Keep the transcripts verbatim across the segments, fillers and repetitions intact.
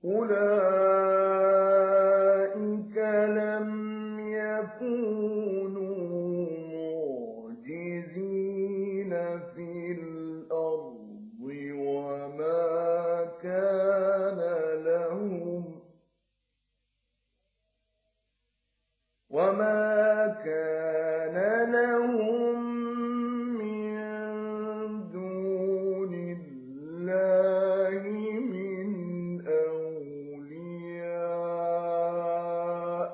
أولئك لم يكونوا معجزين في الأرض وما كان لهم وما كان لهم من دون الله من أولياء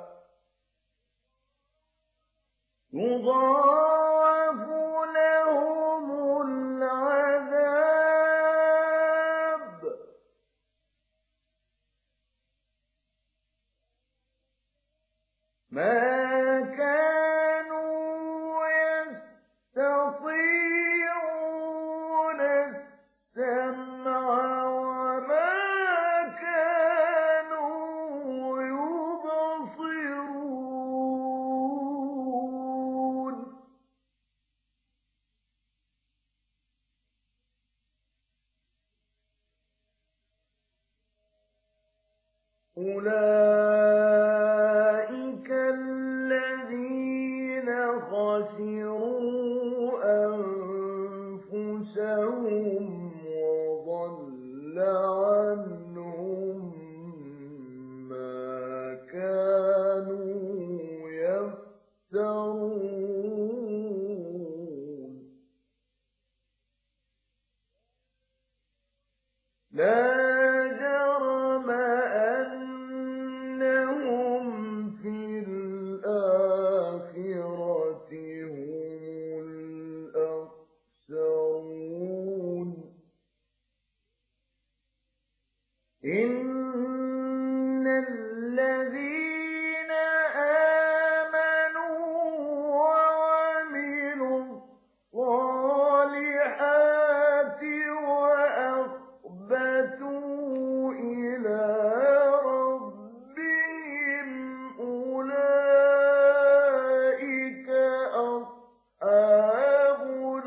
يضاعف لهم العذاب ما كانوا يستطيعون السمع وما كانوا يبصرون أولئك الذين خسروا أنفسهم وضل عنهم ما كانوا يفترون لا جرم أنهم في الآخرة هم الأخسرون إن الذين آمنوا وعملوا الصالحات وأخبتوا إلى ربهم أولئك أصحاب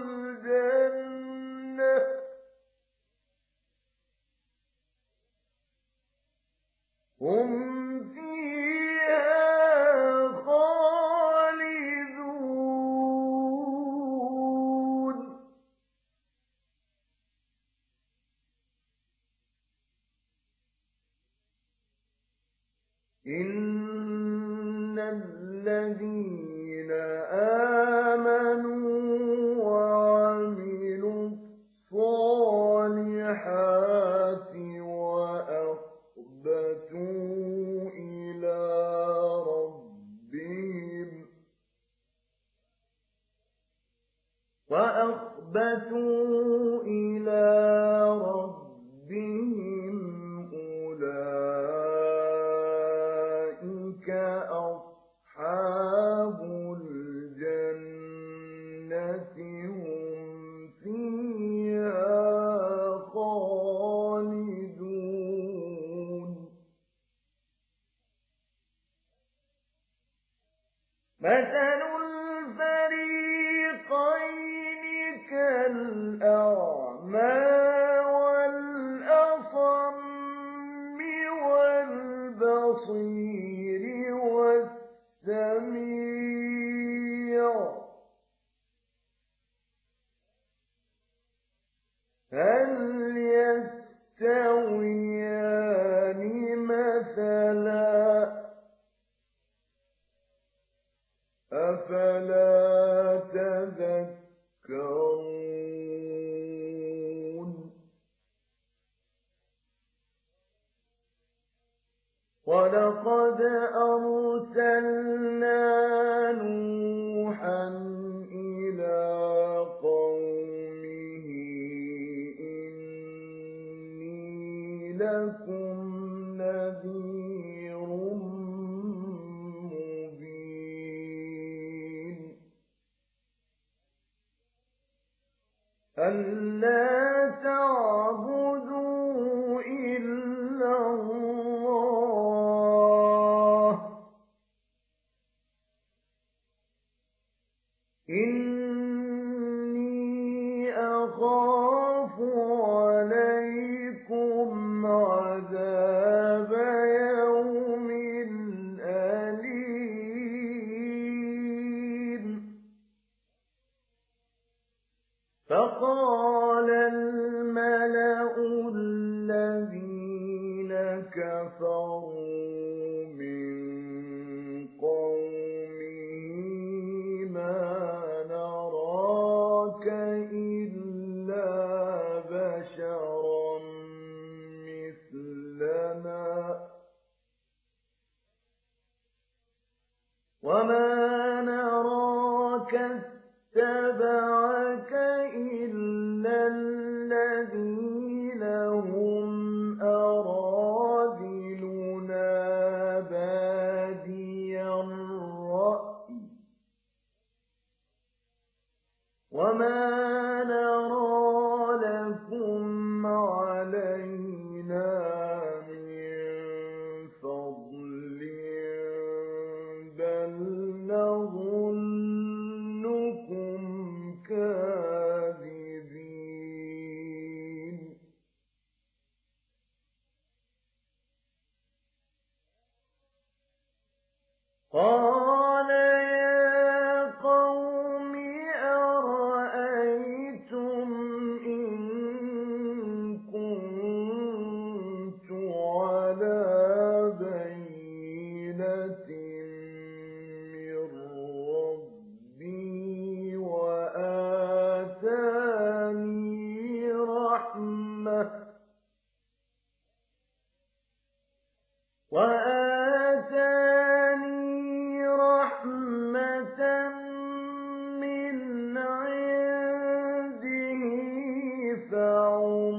الجنة هم فيها خالدون إن الذين آمنوا وعملوا الصالحات وأخبتوا إلى ربهم وأخبتوا إلى ربهم أولئك أصحاب الجنة هم فيها خالدون مثل الفريقين كالأعمى والأصم والبصير والسميع هل يستويان مثلا أفلا تذكرون ولقد أرسلنا نوحا إلى قومه إني لكم نذير مبين ألا تعبدوا إلا الله إني أخاف عليكم عذاب فقال الملأ الذين كفروا من قومه ما نراك إلا بشرا مثلنا وما نراك اتبعك إلا الذين هم أراذلنا بادي الرأي وما نرى لكم علينا من فضل بل نظنكم كاذبين قال يا قوم أرأيتم إن كنت على بينة من ربي وآتاني رحمة وآتاني رحمة من عنده فعم